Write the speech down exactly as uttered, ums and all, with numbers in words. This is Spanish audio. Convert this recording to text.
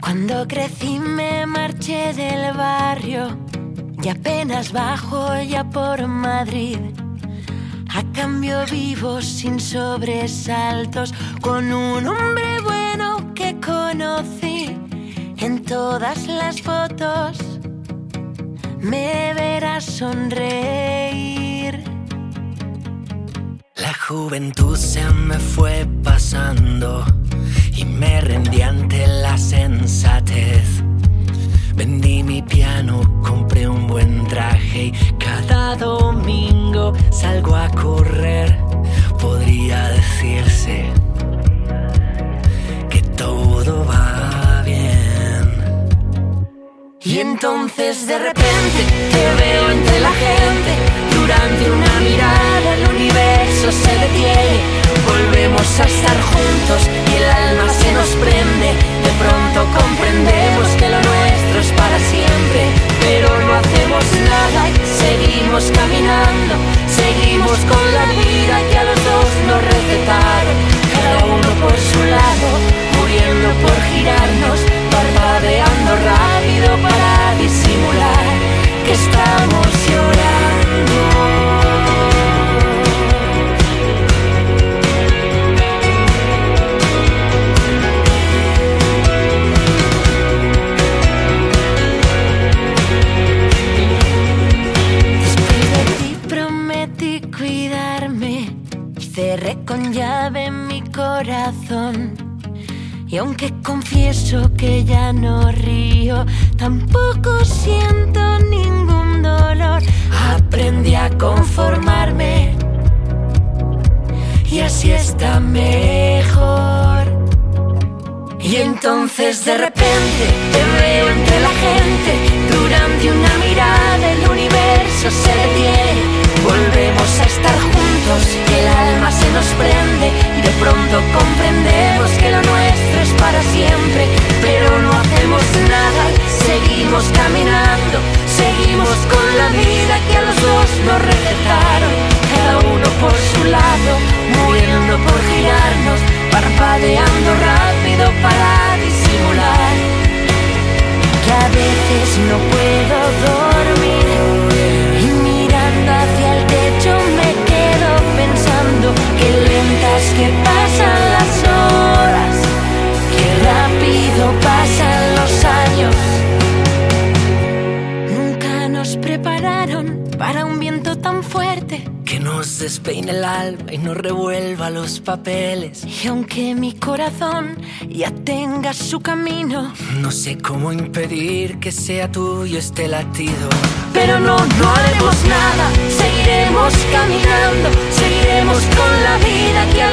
Cuando crecí me marché del barrio y apenas bajo ya por Madrid. A cambio vivo sin sobresaltos con un hombre bueno que conocí. En todas las fotos me verás sonreír. La juventud se me fue pasando y me rendí ante la sensatez. Vendí mi piano, compré un buen traje y cada domingo salgo a correr. Podría decirse que todo va bien. Y entonces de repente te veo entre la gente. Durante una mirada el universo se detiene. Volvemos a estar juntos y el alma se nos prende. De pronto comprendemos que lo nuestro es para siempre. Pero no hacemos nada y seguimos caminando. Seguimos con la vida que a los dos nos recetaron. Cada uno por su lado, muriendo por girarnos. Parpadeando rápido para disimular que estamos llorando. Cerré con llave mi corazón. Y aunque confieso que ya no río, tampoco siento ningún dolor. Aprendí a conformarme y así está mejor. Y entonces de repente te veo entre la gente. Durante una mirada el universo se detiene. Volvemos a estar juntos, el alma se nos prende. Y de pronto comprendemos que lo nuestro es para siempre. Pero no hacemos nada, seguimos caminando. Seguimos con la vida que a los dos nos recetaron. Cada uno por su lado, muriendo por girarnos. Parpadeando rápido para disimular que a veces no puedo dormir. Y mirando hacia el techo me quedo pensando qué lentas que pasan las horas, qué rápido pasan los años. Nunca nos prepararon para un viento tan fuerte que nos despeine el alma y nos revuelva los papeles. Y aunque mi corazón ya tenga su camino, no sé cómo impedir que sea tuyo este latido. Pero no, no haremos nada, seguiremos caminando. Seguiremos con la vida que a